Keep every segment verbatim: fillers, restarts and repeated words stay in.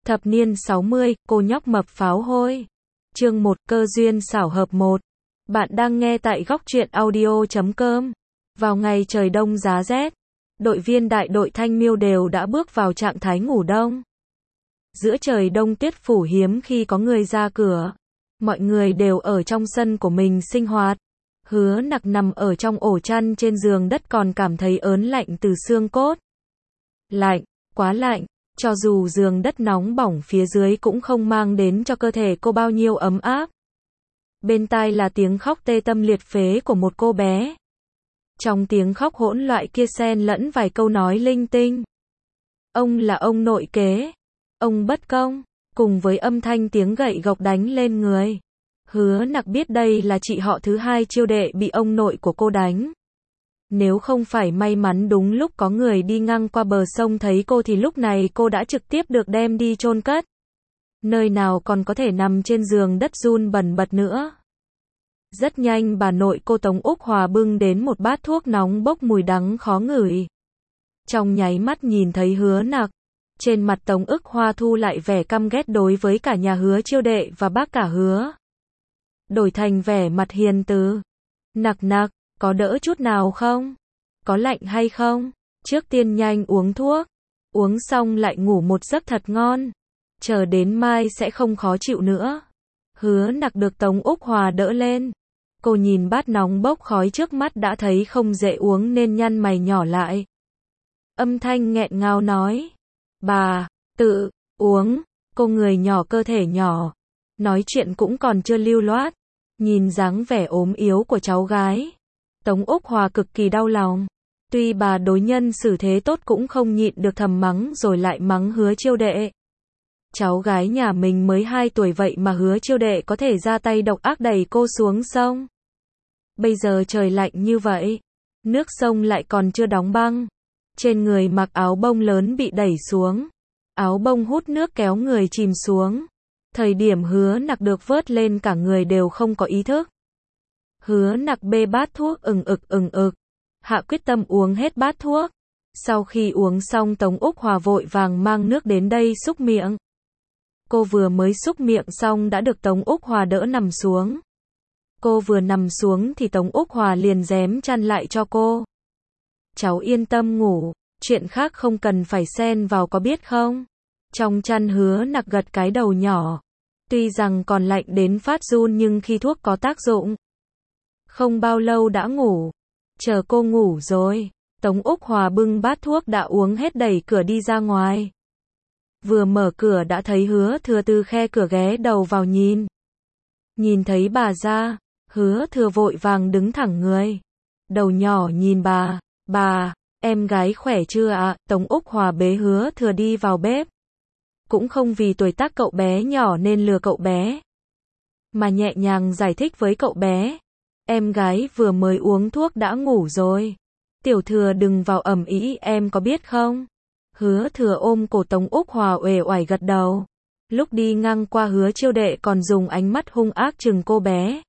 Thập niên sáu mươi, cô nhóc mập pháo hôi. Chương một, cơ duyên xảo hợp một. Bạn đang nghe tại góc truyện audio chấm com. Vào ngày trời đông giá rét, đội viên đại đội Thanh Miêu đều đã bước vào trạng thái ngủ đông. Giữa trời đông tuyết phủ hiếm khi có người ra cửa. Mọi người đều ở trong sân của mình sinh hoạt. Hứa Nặc nằm ở trong ổ chăn trên giường đất còn cảm thấy ớn lạnh từ xương cốt. Lạnh, quá lạnh. Cho dù giường đất nóng bỏng phía dưới cũng không mang đến cho cơ thể cô bao nhiêu ấm áp. Bên tai là tiếng khóc tê tâm liệt phế của một cô bé. Trong tiếng khóc hỗn loạn kia xen lẫn vài câu nói linh tinh. Ông là ông nội kế. Ông bất công. Cùng với âm thanh tiếng gậy gộc đánh lên người. Hứa Nặc biết đây là chị họ thứ hai Chiêu đệ bị ông nội của cô đánh. Nếu không phải may mắn đúng lúc có người đi ngang qua bờ sông thấy cô thì lúc này cô đã trực tiếp được đem đi chôn cất. Nơi nào còn có thể nằm trên giường đất run bần bật nữa. Rất nhanh bà nội cô Tống Úc Hòa bưng đến một bát thuốc nóng bốc mùi đắng khó ngửi. Trong nháy mắt nhìn thấy Hứa Nặc, trên mặt Tống Úc Hòa thu lại vẻ căm ghét đối với cả nhà Hứa Chiêu đệ và bác cả Hứa. Đổi thành vẻ mặt hiền từ. Nặc nặc, có đỡ chút nào không? Có lạnh hay không? Trước tiên nhanh uống thuốc. Uống xong lại ngủ một giấc thật ngon. Chờ đến mai sẽ không khó chịu nữa. Hứa Nặc được Tống Úc Hòa đỡ lên. Cô nhìn bát nóng bốc khói trước mắt đã thấy không dễ uống nên nhăn mày nhỏ lại. Âm thanh nghẹn ngào nói. Bà, tự, uống. Cô người nhỏ cơ thể nhỏ. Nói chuyện cũng còn chưa lưu loát. Nhìn dáng vẻ ốm yếu của cháu gái. Tống Úc Hòa cực kỳ đau lòng. Tuy bà đối nhân xử thế tốt cũng không nhịn được thầm mắng rồi lại mắng Hứa Chiêu đệ. Cháu gái nhà mình mới hai tuổi vậy mà Hứa Chiêu đệ có thể ra tay độc ác đẩy cô xuống sông. Bây giờ trời lạnh như vậy. Nước sông lại còn chưa đóng băng. Trên người mặc áo bông lớn bị đẩy xuống. Áo bông hút nước kéo người chìm xuống. Thời điểm Hứa Nặc được vớt lên cả người đều không có ý thức. Hứa Nặc bê bát thuốc ừng ực ừng ực. Hạ quyết tâm uống hết bát thuốc. Sau khi uống xong Tống Úc Hòa vội vàng mang nước đến đây xúc miệng. Cô vừa mới xúc miệng xong đã được Tống Úc Hòa đỡ nằm xuống. Cô vừa nằm xuống thì Tống Úc Hòa liền rém chăn lại cho cô. Cháu yên tâm ngủ, chuyện khác không cần phải xen vào có biết không? Trong chăn Hứa Nặc gật cái đầu nhỏ. Tuy rằng còn lạnh đến phát run nhưng khi thuốc có tác dụng. Không bao lâu đã ngủ. Chờ cô ngủ rồi. Tống Úc Hòa bưng bát thuốc đã uống hết đẩy cửa đi ra ngoài. Vừa mở cửa đã thấy Hứa Thừa từ khe cửa ghé đầu vào nhìn. Nhìn thấy bà ra, Hứa Thừa vội vàng đứng thẳng người. Đầu nhỏ nhìn bà, bà, em gái khỏe chưa ạ? Tống Úc Hòa bế Hứa Thừa đi vào bếp. Cũng không vì tuổi tác cậu bé nhỏ nên lừa cậu bé. Mà nhẹ nhàng giải thích với cậu bé. Em gái vừa mới uống thuốc đã ngủ rồi. Tiểu Thừa đừng vào ầm ĩ em có biết không? Hứa Thừa ôm cổ Tống Úc Hòa uể oải gật đầu. Lúc đi ngang qua Hứa Chiêu đệ còn dùng ánh mắt hung ác chừng cô bé.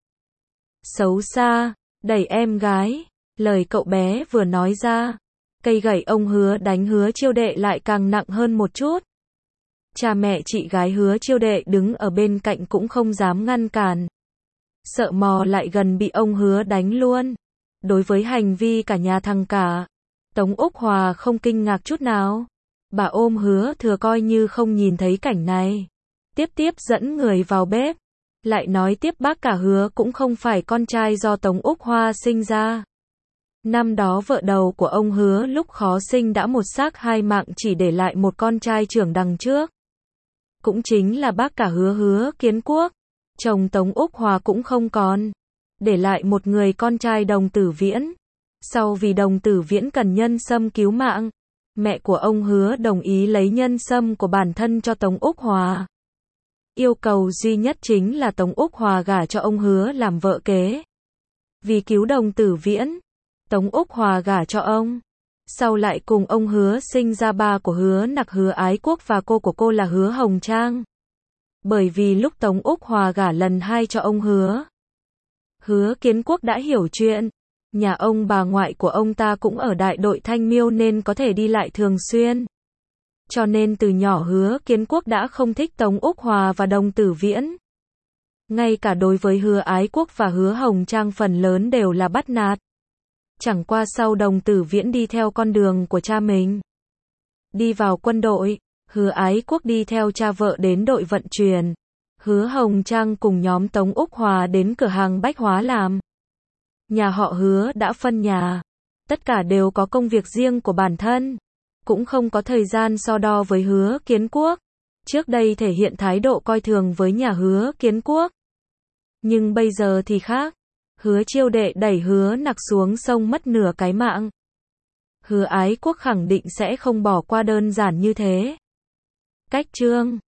Xấu xa, đẩy em gái. Lời cậu bé vừa nói ra. Cây gậy ông Hứa đánh Hứa Chiêu đệ lại càng nặng hơn một chút. Cha mẹ chị gái Hứa Chiêu đệ đứng ở bên cạnh cũng không dám ngăn cản. Sợ mò lại gần bị ông Hứa đánh luôn. Đối với hành vi cả nhà thằng cả, Tống Úc Hòa không kinh ngạc chút nào. Bà ôm Hứa Thừa coi như không nhìn thấy cảnh này. Tiếp tiếp dẫn người vào bếp. Lại nói tiếp bác cả Hứa cũng không phải con trai do Tống Úc Hòa sinh ra. Năm đó vợ đầu của ông Hứa lúc khó sinh đã một xác hai mạng chỉ để lại một con trai trưởng đằng trước. Cũng chính là bác cả Hứa Hứa Kiến Quốc. Chồng Tống Úc Hòa cũng không còn. Để lại một người con trai Đồng Tử Viễn. Sau vì Đồng Tử Viễn cần nhân sâm cứu mạng, mẹ của ông Hứa đồng ý lấy nhân sâm của bản thân cho Tống Úc Hòa. Yêu cầu duy nhất chính là Tống Úc Hòa gả cho ông Hứa làm vợ kế. Vì cứu Đồng Tử Viễn, Tống Úc Hòa gả cho ông. Sau lại cùng ông Hứa sinh ra ba của Hứa Nặc Hứa Ái Quốc và cô của cô là Hứa Hồng Trang. Bởi vì lúc Tống Úc Hòa gả lần hai cho ông Hứa, Hứa Kiến Quốc đã hiểu chuyện. Nhà ông bà ngoại của ông ta cũng ở đại đội Thanh Miêu nên có thể đi lại thường xuyên. Cho nên từ nhỏ Hứa Kiến Quốc đã không thích Tống Úc Hòa và Đồng Tử Viễn. Ngay cả đối với Hứa Ái Quốc và Hứa Hồng Trang phần lớn đều là bắt nạt. Chẳng qua sau Đồng Tử Viễn đi theo con đường của cha mình, đi vào quân đội, Hứa Ái Quốc đi theo cha vợ đến đội vận chuyển, Hứa Hồng Trang cùng nhóm Tống Úc Hòa đến cửa hàng bách hóa làm. Nhà họ Hứa đã phân nhà, tất cả đều có công việc riêng của bản thân, cũng không có thời gian so đo với Hứa Kiến Quốc. Trước đây thể hiện thái độ coi thường với nhà Hứa Kiến Quốc. Nhưng bây giờ thì khác. Hứa Chiêu Đệ đẩy Hứa Nặc xuống sông mất nửa cái mạng. Hứa Ái Quốc khẳng định sẽ không bỏ qua đơn giản như thế. Cách chương